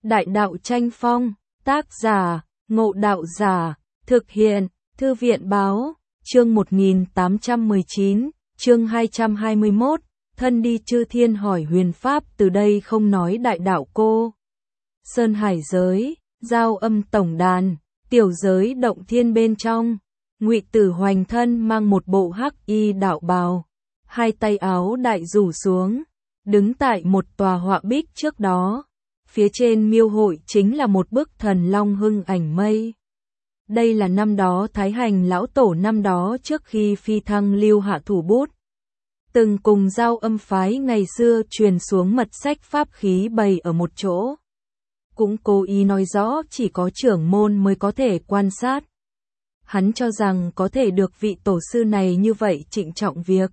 Đại đạo tranh phong, tác giả, Ngộ Đạo Giả, thực hiện, Thư viện báo, chương 1819, chương 221, thân đi chư thiên hỏi huyền pháp từ đây không nói đại đạo cô. Sơn hải giới, giao âm tổng đàn, tiểu giới động thiên bên trong, Ngụy Tử hoành thân mang một bộ hắc y đạo bào, hai tay áo đại rủ xuống, đứng tại một tòa họa bích trước đó. Phía trên miêu hội chính là một bức thần long hưng ảnh mây. Đây là năm đó Thái Hành lão tổ năm đó trước khi phi thăng lưu hạ thủ bút. Từng cùng giao âm phái ngày xưa truyền xuống mật sách pháp khí bày ở một chỗ. Cũng cố ý nói rõ chỉ có trưởng môn mới có thể quan sát. Hắn cho rằng có thể được vị tổ sư này như vậy trịnh trọng việc.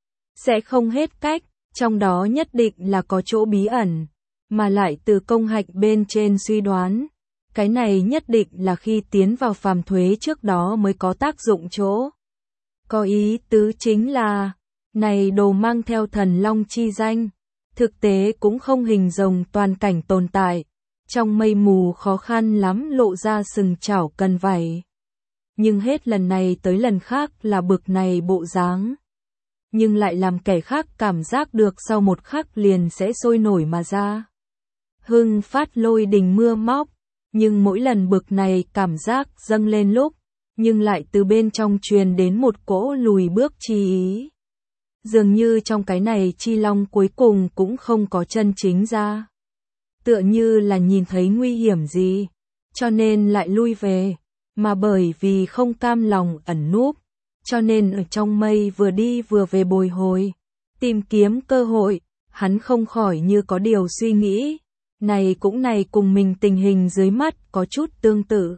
Sẽ không hết cách, trong đó nhất định là có chỗ bí ẩn. Mà lại từ công hạnh bên trên suy đoán, cái này nhất định là khi tiến vào phàm thuế trước đó mới có tác dụng chỗ. Có ý tứ chính là, này đồ mang theo thần long chi danh, thực tế cũng không hình rồng toàn cảnh tồn tại, trong mây mù khó khăn lắm lộ ra sừng chảo cần vảy. Nhưng hết lần này tới lần khác là bực này bộ dáng. Nhưng lại làm kẻ khác cảm giác được sau một khắc liền sẽ sôi nổi mà ra. Hưng phát lôi đình mưa móc, nhưng mỗi lần bực này cảm giác dâng lên lúc, nhưng lại từ bên trong truyền đến một cỗ lùi bước chi ý. Dường như trong cái này chi long cuối cùng cũng không có chân chính ra. Tựa như là nhìn thấy nguy hiểm gì, cho nên lại lui về, mà bởi vì không cam lòng ẩn núp, cho nên ở trong mây vừa đi vừa về bồi hồi, tìm kiếm cơ hội, hắn không khỏi như có điều suy nghĩ. Này cùng mình tình hình dưới mắt có chút tương tự.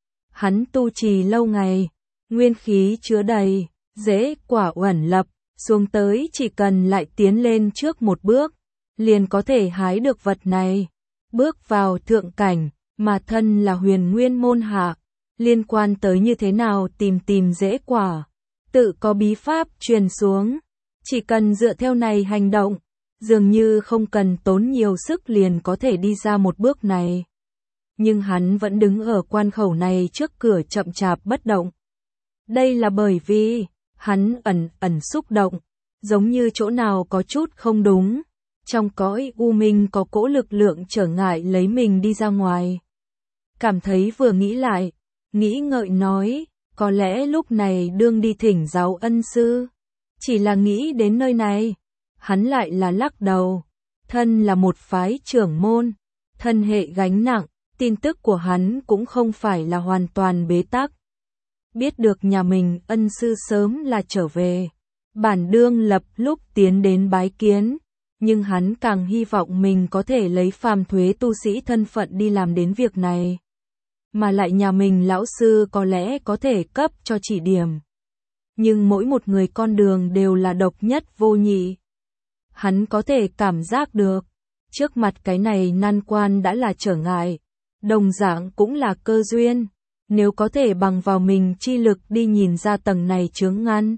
Hắn tu trì lâu ngày, nguyên khí chứa đầy, dễ quả uẩn lập, xuống tới chỉ cần lại tiến lên trước một bước, liền có thể hái được vật này. Bước vào thượng cảnh, mà thân là huyền nguyên môn hạ, liên quan tới như thế nào tìm dễ quả, tự có bí pháp truyền xuống, chỉ cần dựa theo này hành động. Dường như không cần tốn nhiều sức liền có thể đi ra một bước này. Nhưng hắn vẫn đứng ở quan khẩu này trước cửa chậm chạp bất động. Đây là bởi vì, hắn ẩn xúc động, giống như chỗ nào có chút không đúng. Trong cõi u minh có cỗ lực lượng trở ngại lấy mình đi ra ngoài. Cảm thấy vừa nghĩ lại, nghĩ ngợi nói, có lẽ lúc này đương đi thỉnh giáo ân sư. Chỉ là nghĩ đến nơi này. Hắn lại là lắc đầu, thân là một phái trưởng môn, thân hệ gánh nặng, tin tức của hắn cũng không phải là hoàn toàn bế tắc. Biết được nhà mình ân sư sớm là trở về, bản đương lập lúc tiến đến bái kiến, nhưng hắn càng hy vọng mình có thể lấy phàm thuế tu sĩ thân phận đi làm đến việc này. Mà lại nhà mình lão sư có lẽ có thể cấp cho chỉ điểm. Nhưng mỗi một người con đường đều là độc nhất vô nhị. Hắn có thể cảm giác được, trước mặt cái này nan quan đã là trở ngại, đồng dạng cũng là cơ duyên, nếu có thể bằng vào mình chi lực đi nhìn ra tầng này chướng ngăn,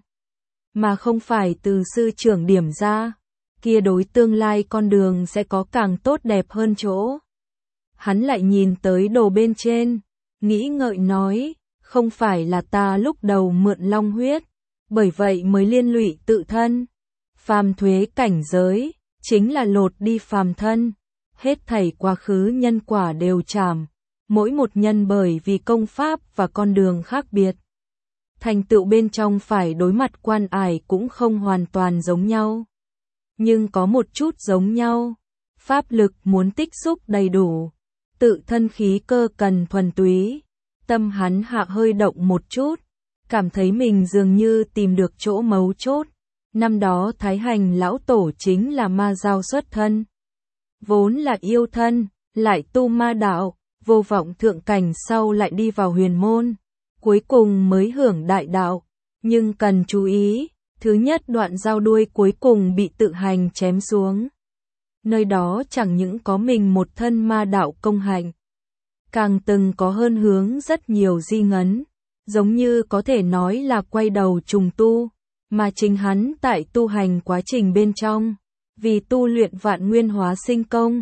mà không phải từ sư trưởng điểm ra, kia đối tương lai con đường sẽ có càng tốt đẹp hơn chỗ. Hắn lại nhìn tới đồ bên trên, nghĩ ngợi nói, không phải là ta lúc đầu mượn long huyết, bởi vậy mới liên lụy tự thân. Phàm thuế cảnh giới, chính là lột đi phàm thân, hết thảy quá khứ nhân quả đều trảm, mỗi một nhân bởi vì công pháp và con đường khác biệt. Thành tựu bên trong phải đối mặt quan ải cũng không hoàn toàn giống nhau. Nhưng có một chút giống nhau, pháp lực muốn tích xúc đầy đủ, tự thân khí cơ cần thuần túy, tâm hắn hạ hơi động một chút, cảm thấy mình dường như tìm được chỗ mấu chốt. Năm đó Thái Hành lão tổ chính là ma giao xuất thân. Vốn là yêu thân, lại tu ma đạo, vô vọng thượng cảnh sau lại đi vào huyền môn. Cuối cùng mới hưởng đại đạo. Nhưng cần chú ý, thứ nhất đoạn giao đuôi cuối cùng bị tự hành chém xuống. Nơi đó chẳng những có mình một thân ma đạo công hạnh. Càng từng có hơn hướng rất nhiều di ngấn. Giống như có thể nói là quay đầu trùng tu. Mà chính hắn tại tu hành quá trình bên trong, vì tu luyện vạn nguyên hóa sinh công,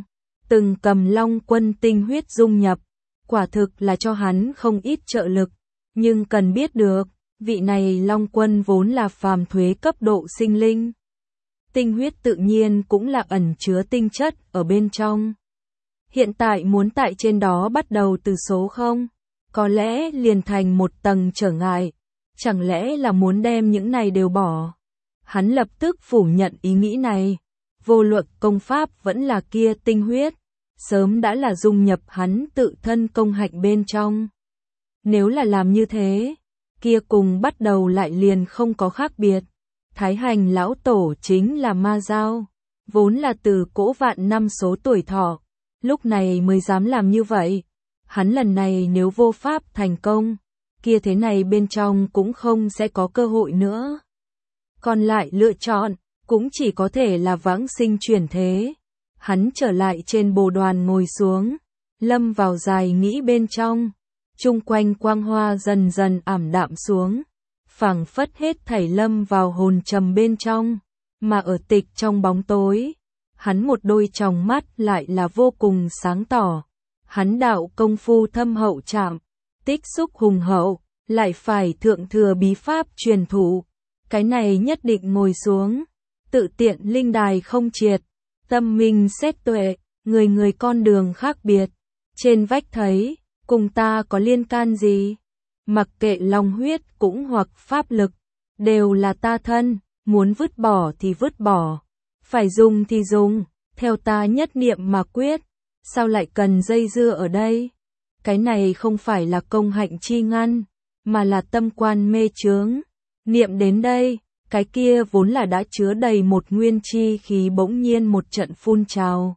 từng cầm Long Quân tinh huyết dung nhập, quả thực là cho hắn không ít trợ lực, nhưng cần biết được, vị này Long Quân vốn là phàm thuế cấp độ sinh linh. Tinh huyết tự nhiên cũng là ẩn chứa tinh chất ở bên trong. Hiện tại muốn tại trên đó bắt đầu từ số 0, có lẽ liền thành một tầng trở ngại, chẳng lẽ là muốn đem những này đều bỏ. Hắn lập tức phủ nhận ý nghĩ này, vô luận công pháp vẫn là kia tinh huyết, sớm đã là dung nhập hắn tự thân công hạnh bên trong. Nếu là làm như thế, kia cùng bắt đầu lại liền không có khác biệt. Thái Hành lão tổ chính là ma giao, vốn là từ cỗ vạn năm số tuổi thọ, lúc này mới dám làm như vậy. Hắn lần này nếu vô pháp thành công, kia thế này bên trong cũng không sẽ có cơ hội nữa. Còn lại lựa chọn, cũng chỉ có thể là vãng sinh chuyển thế. Hắn trở lại trên bồ đoàn ngồi xuống, lâm vào dài nghĩ bên trong. Chung quanh quang hoa dần dần ảm đạm xuống, phảng phất hết thảy lâm vào hồn trầm bên trong, mà ở tịch trong bóng tối, hắn một đôi tròng mắt lại là vô cùng sáng tỏ. Hắn đạo công phu thâm hậu chạm, tích xúc hùng hậu, lại phải thượng thừa bí pháp truyền thụ, cái này nhất định ngồi xuống, tự tiện linh đài không triệt, tâm minh xét tuệ, người người con đường khác biệt, trên vách thấy, cùng ta có liên can gì? Mặc kệ long huyết cũng hoặc pháp lực, đều là ta thân, muốn vứt bỏ thì vứt bỏ, phải dùng thì dùng, theo ta nhất niệm mà quyết, sao lại cần dây dưa ở đây? Cái này không phải là công hạnh chi ngăn, mà là tâm quan mê chướng. Niệm đến đây, cái kia vốn là đã chứa đầy một nguyên chi khí bỗng nhiên một trận phun trào.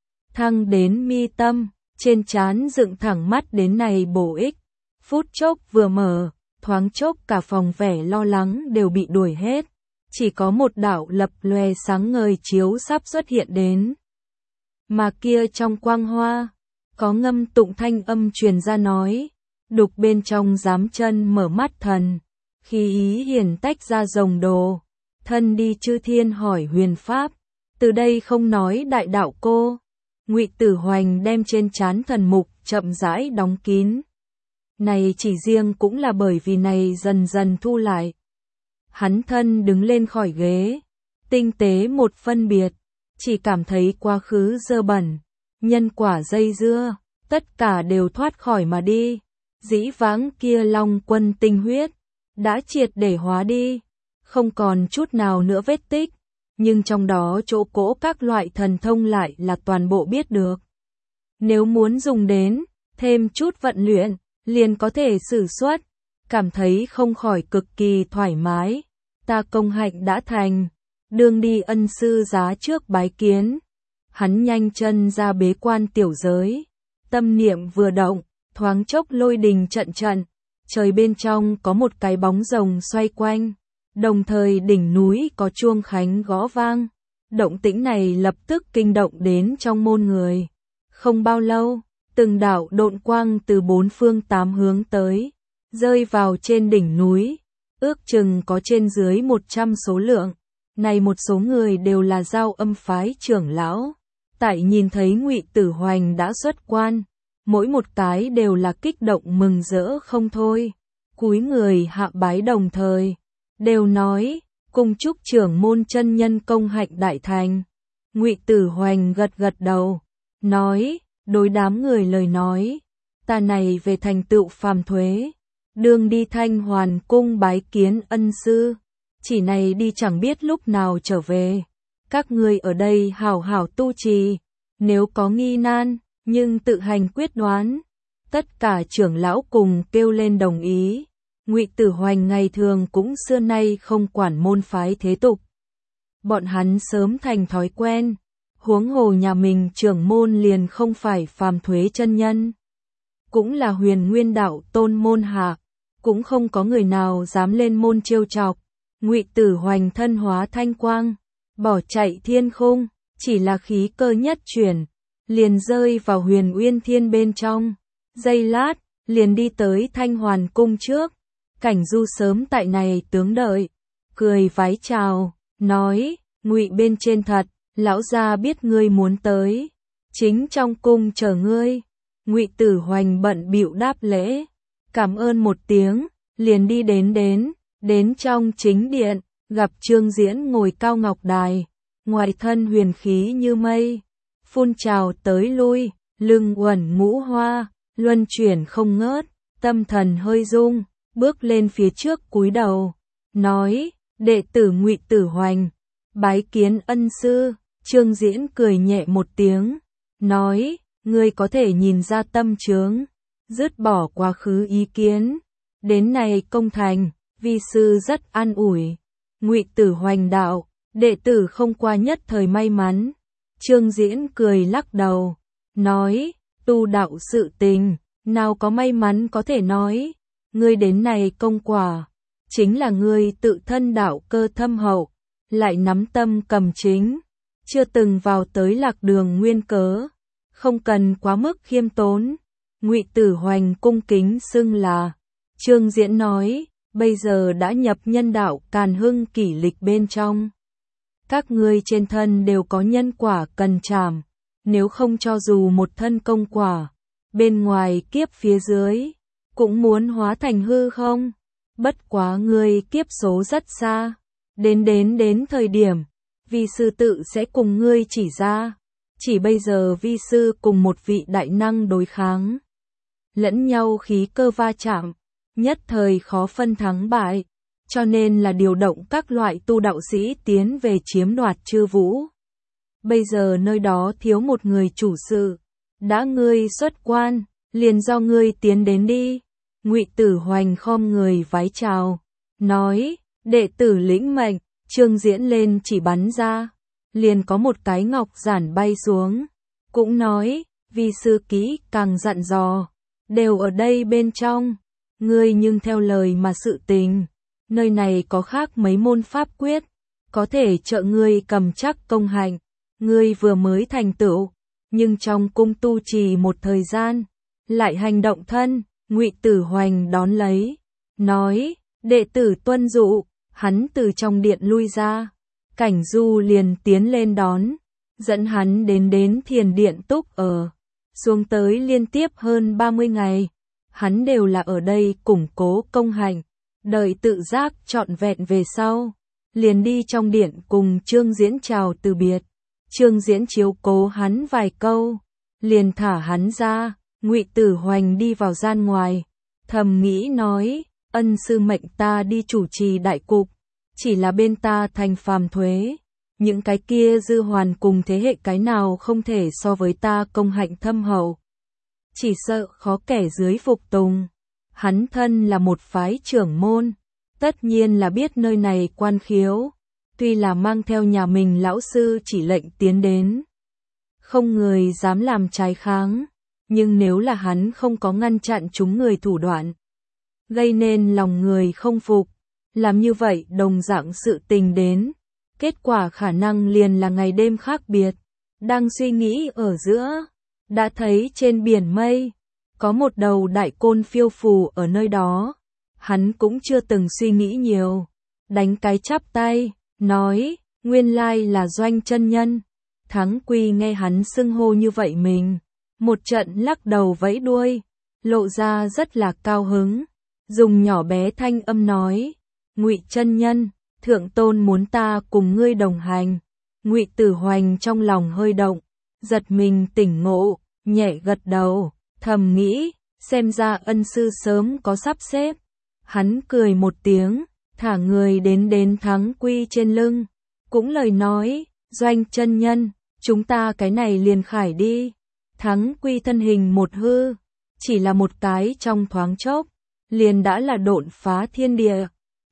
Thăng đến mi tâm, trên trán dựng thẳng mắt đến này bổ ích. Phút chốc vừa mở, thoáng chốc cả phòng vẻ lo lắng đều bị đuổi hết. Chỉ có một đạo lập lòe sáng ngời chiếu sắp xuất hiện đến. Mà kia trong quang hoa, có ngâm tụng thanh âm truyền ra nói, đục bên trong giám chân mở mắt thần, khí ý hiển tách ra rồng đồ, thân đi chư thiên hỏi huyền pháp, từ đây không nói đại đạo cô. Ngụy Tử Hoành đem trên trán thần mục chậm rãi đóng kín. Này chỉ riêng cũng là bởi vì này dần dần thu lại. Hắn thân đứng lên khỏi ghế, tinh tế một phân biệt, chỉ cảm thấy quá khứ dơ bẩn, nhân quả dây dưa, tất cả đều thoát khỏi mà đi. Dĩ vãng kia Long Quân tinh huyết, đã triệt để hóa đi, không còn chút nào nữa vết tích, nhưng trong đó chỗ cỗ các loại thần thông lại là toàn bộ biết được. Nếu muốn dùng đến, thêm chút vận luyện, liền có thể sử xuất, cảm thấy không khỏi cực kỳ thoải mái. Ta công hạnh đã thành, đương đi ân sư giá trước bái kiến. Hắn nhanh chân ra bế quan tiểu giới, tâm niệm vừa động, thoáng chốc lôi đình trận trận, trời bên trong có một cái bóng rồng xoay quanh, đồng thời đỉnh núi có chuông khánh gõ vang. Động tĩnh này lập tức kinh động đến trong môn người. Không bao lâu, từng đạo độn quang từ bốn phương tám hướng tới, rơi vào trên đỉnh núi, ước chừng có trên dưới 100 số lượng. Này một số người đều là Giao Âm phái trưởng lão. Tại nhìn thấy Ngụy Tử Hoành đã xuất quan, mỗi một cái đều là kích động mừng rỡ không thôi. Cúi người hạ bái đồng thời, đều nói, cùng chúc trưởng môn chân nhân công hạnh đại thành. Ngụy Tử Hoành gật gật đầu, nói, đối đám người lời nói, ta này về thành tựu phàm thuế, đương đi Thanh Hoàn cung bái kiến ân sư, chỉ này đi chẳng biết lúc nào trở về. Các ngươi ở đây hảo hảo tu trì, nếu có nghi nan, nhưng tự hành quyết đoán. Tất cả trưởng lão cùng kêu lên đồng ý. Ngụy Tử Hoành ngày thường cũng xưa nay không quản môn phái thế tục. Bọn hắn sớm thành thói quen, huống hồ nhà mình trưởng môn liền không phải phàm thuế chân nhân. Cũng là Huyền Nguyên đạo tôn môn hạ, cũng không có người nào dám lên môn trêu chọc. Ngụy Tử Hoành thân hóa thanh quang, bỏ chạy thiên khung, chỉ là khí cơ nhất chuyển, liền rơi vào Huyền Uyên Thiên bên trong. Giây lát, liền đi tới Thanh Hoàn cung trước. Cảnh Du sớm tại này tướng đợi, cười vái chào, nói, Ngụy bên trên thật, lão gia biết ngươi muốn tới, chính trong cung chờ ngươi. Ngụy Tử Hoành bận bịu đáp lễ, cảm ơn một tiếng, liền đi đến trong chính điện, gặp Trương Diễn ngồi cao ngọc đài, ngoài thân huyền khí như mây, phun trào tới lui, lưng uẩn ngũ hoa, luân chuyển không ngớt, tâm thần hơi rung, bước lên phía trước cúi đầu, nói, đệ tử Ngụy Tử Hoành, bái kiến ân sư. Trương Diễn cười nhẹ một tiếng, nói, ngươi có thể nhìn ra tâm chướng, dứt bỏ quá khứ ý kiến, đến này công thành, vi sư rất an ủi. Ngụy Tử Hoành đạo, đệ tử không qua nhất thời may mắn. Trương Diễn cười lắc đầu, nói, tu đạo sự tình, nào có may mắn có thể nói, ngươi đến này công quả, chính là ngươi tự thân đạo cơ thâm hậu, lại nắm tâm cầm chính, chưa từng vào tới lạc đường nguyên cớ, không cần quá mức khiêm tốn. Ngụy Tử Hoành cung kính xưng là. Trương Diễn nói, bây giờ đã nhập nhân đạo Càn Hưng kỷ lịch bên trong. Các ngươi trên thân đều có nhân quả cần trảm, nếu không cho dù một thân công quả, bên ngoài kiếp phía dưới, cũng muốn hóa thành hư không? Bất quá ngươi kiếp số rất xa, đến thời điểm, vi sư tự sẽ cùng ngươi chỉ ra. Chỉ bây giờ vi sư cùng một vị đại năng đối kháng, lẫn nhau khí cơ va chạm, nhất thời khó phân thắng bại, cho nên là điều động các loại tu đạo sĩ tiến về chiếm đoạt Chư Vũ. Bây giờ nơi đó thiếu một người chủ sự, đã ngươi xuất quan, liền do ngươi tiến đến đi. Ngụy Tử Hoành khom người vái chào, nói, đệ tử lĩnh mệnh. Trương Diễn lên chỉ bắn ra, liền có một cái ngọc giản bay xuống, cũng nói, vi sư kỹ càng dặn dò, đều ở đây bên trong, ngươi nhưng theo lời mà sự tình, nơi này có khác mấy môn pháp quyết, có thể trợ ngươi cầm chắc công hạnh, ngươi vừa mới thành tựu, nhưng trong cung tu trì một thời gian, lại hành động thân. Ngụy Tử Hoành đón lấy, nói, đệ tử tuân dụ. Hắn từ trong điện lui ra, Cảnh Du liền tiến lên đón, dẫn hắn đến thiền điện túc ở, xuống tới liên tiếp hơn 30 ngày, hắn đều là ở đây củng cố công hạnh, đợi tự giác trọn vẹn về sau, liền đi trong điện cùng Trương Diễn chào từ biệt. Trương Diễn chiếu cố hắn vài câu, liền thả hắn ra. Ngụy Tử Hoành đi vào gian ngoài, thầm nghĩ nói, ân sư mệnh ta đi chủ trì đại cục, chỉ là bên ta thành phàm thuế, những cái kia dư hoàn cùng thế hệ cái nào không thể so với ta công hạnh thâm hậu, chỉ sợ khó kẻ dưới phục tùng. Hắn thân là một phái trưởng môn, tất nhiên là biết nơi này quan khiếu, tuy là mang theo nhà mình lão sư chỉ lệnh tiến đến, không người dám làm trái kháng, nhưng nếu là hắn không có ngăn chặn chúng người thủ đoạn, gây nên lòng người không phục, làm như vậy đồng dạng sự tình đến, kết quả khả năng liền là ngày đêm khác biệt. Đang suy nghĩ ở giữa, đã thấy trên biển mây, có một đầu đại côn phiêu phù ở nơi đó, hắn cũng chưa từng suy nghĩ nhiều, đánh cái chắp tay, nói, nguyên lai là Doanh chân nhân. Thắng Quy nghe hắn xưng hô như vậy mình, một trận lắc đầu vẫy đuôi, lộ ra rất là cao hứng, dùng nhỏ bé thanh âm nói, Ngụy chân nhân, thượng tôn muốn ta cùng ngươi đồng hành. Ngụy Tử Hoành trong lòng hơi động, giật mình tỉnh ngộ, nhẹ gật đầu, thầm nghĩ, xem ra ân sư sớm có sắp xếp. Hắn cười một tiếng, thả người đến Thắng Quy trên lưng, cũng lời nói, Doanh chân nhân, chúng ta cái này liền khải đi. Thắng Quy thân hình một hư, chỉ là một cái trong thoáng chốc, liền đã là độn phá thiên địa,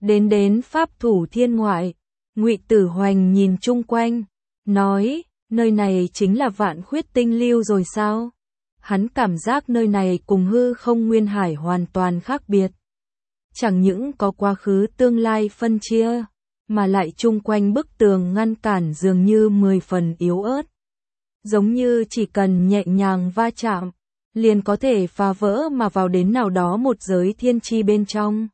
đến pháp thủ thiên ngoại. Ngụy Tử Hoành nhìn chung quanh, nói, nơi này chính là Vạn Khuyết Tinh Lưu rồi sao? Hắn cảm giác nơi này cùng hư không nguyên hải hoàn toàn khác biệt. Chẳng những có quá khứ tương lai phân chia, mà lại chung quanh bức tường ngăn cản dường như 10 phần yếu ớt. Giống như chỉ cần nhẹ nhàng va chạm, liền có thể phá vỡ mà vào đến nào đó một giới thiên chi bên trong.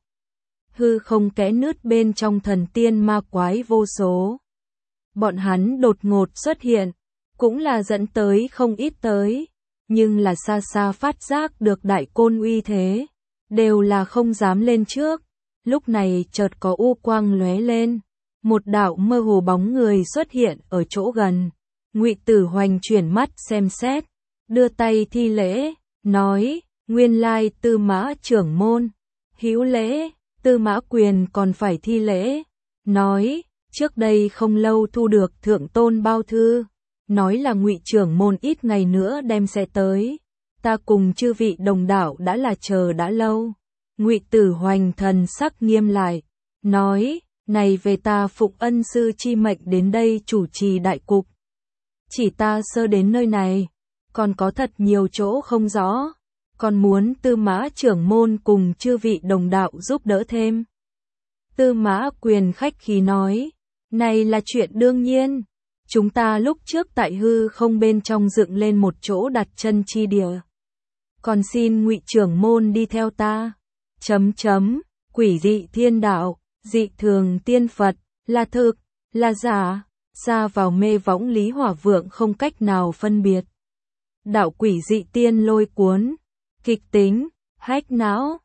Hư không kẽ nứt bên trong thần tiên ma quái vô số. Bọn hắn đột ngột xuất hiện, cũng là dẫn tới không ít tới, nhưng là xa xa phát giác được đại côn uy thế, đều là không dám lên trước. Lúc này chợt có u quang lóe lên, một đạo mơ hồ bóng người xuất hiện ở chỗ gần. Ngụy Tử Hoành chuyển mắt xem xét, đưa tay thi lễ, nói: "Nguyên lai Tư Mã trưởng môn, hữu lễ." Tư Mã Quyền còn phải thi lễ, nói: "Trước đây không lâu thu được thượng tôn bao thư, nói là Ngụy trưởng môn ít ngày nữa đem sẽ tới, ta cùng chư vị đồng đạo đã là chờ đã lâu." Ngụy Tử Hoành thần sắc nghiêm lại, nói: "Này về ta phụng ân sư chi mệnh đến đây chủ trì đại cục, chỉ ta sơ đến nơi này, còn có thật nhiều chỗ không rõ, còn muốn Tư Mã trưởng môn cùng chư vị đồng đạo giúp đỡ thêm." Tư Mã Quyền khách khí nói: "Này là chuyện đương nhiên, chúng ta lúc trước tại hư không bên trong dựng lên một chỗ đặt chân chi địa, còn xin Ngụy trưởng môn đi theo ta. Quỷ dị thiên đạo, dị thường tiên Phật, là thực, là giả, xa vào mê võng Lý Hỏa Vượng không cách nào phân biệt. Đạo quỷ dị tiên lôi cuốn, kịch tính, hách não,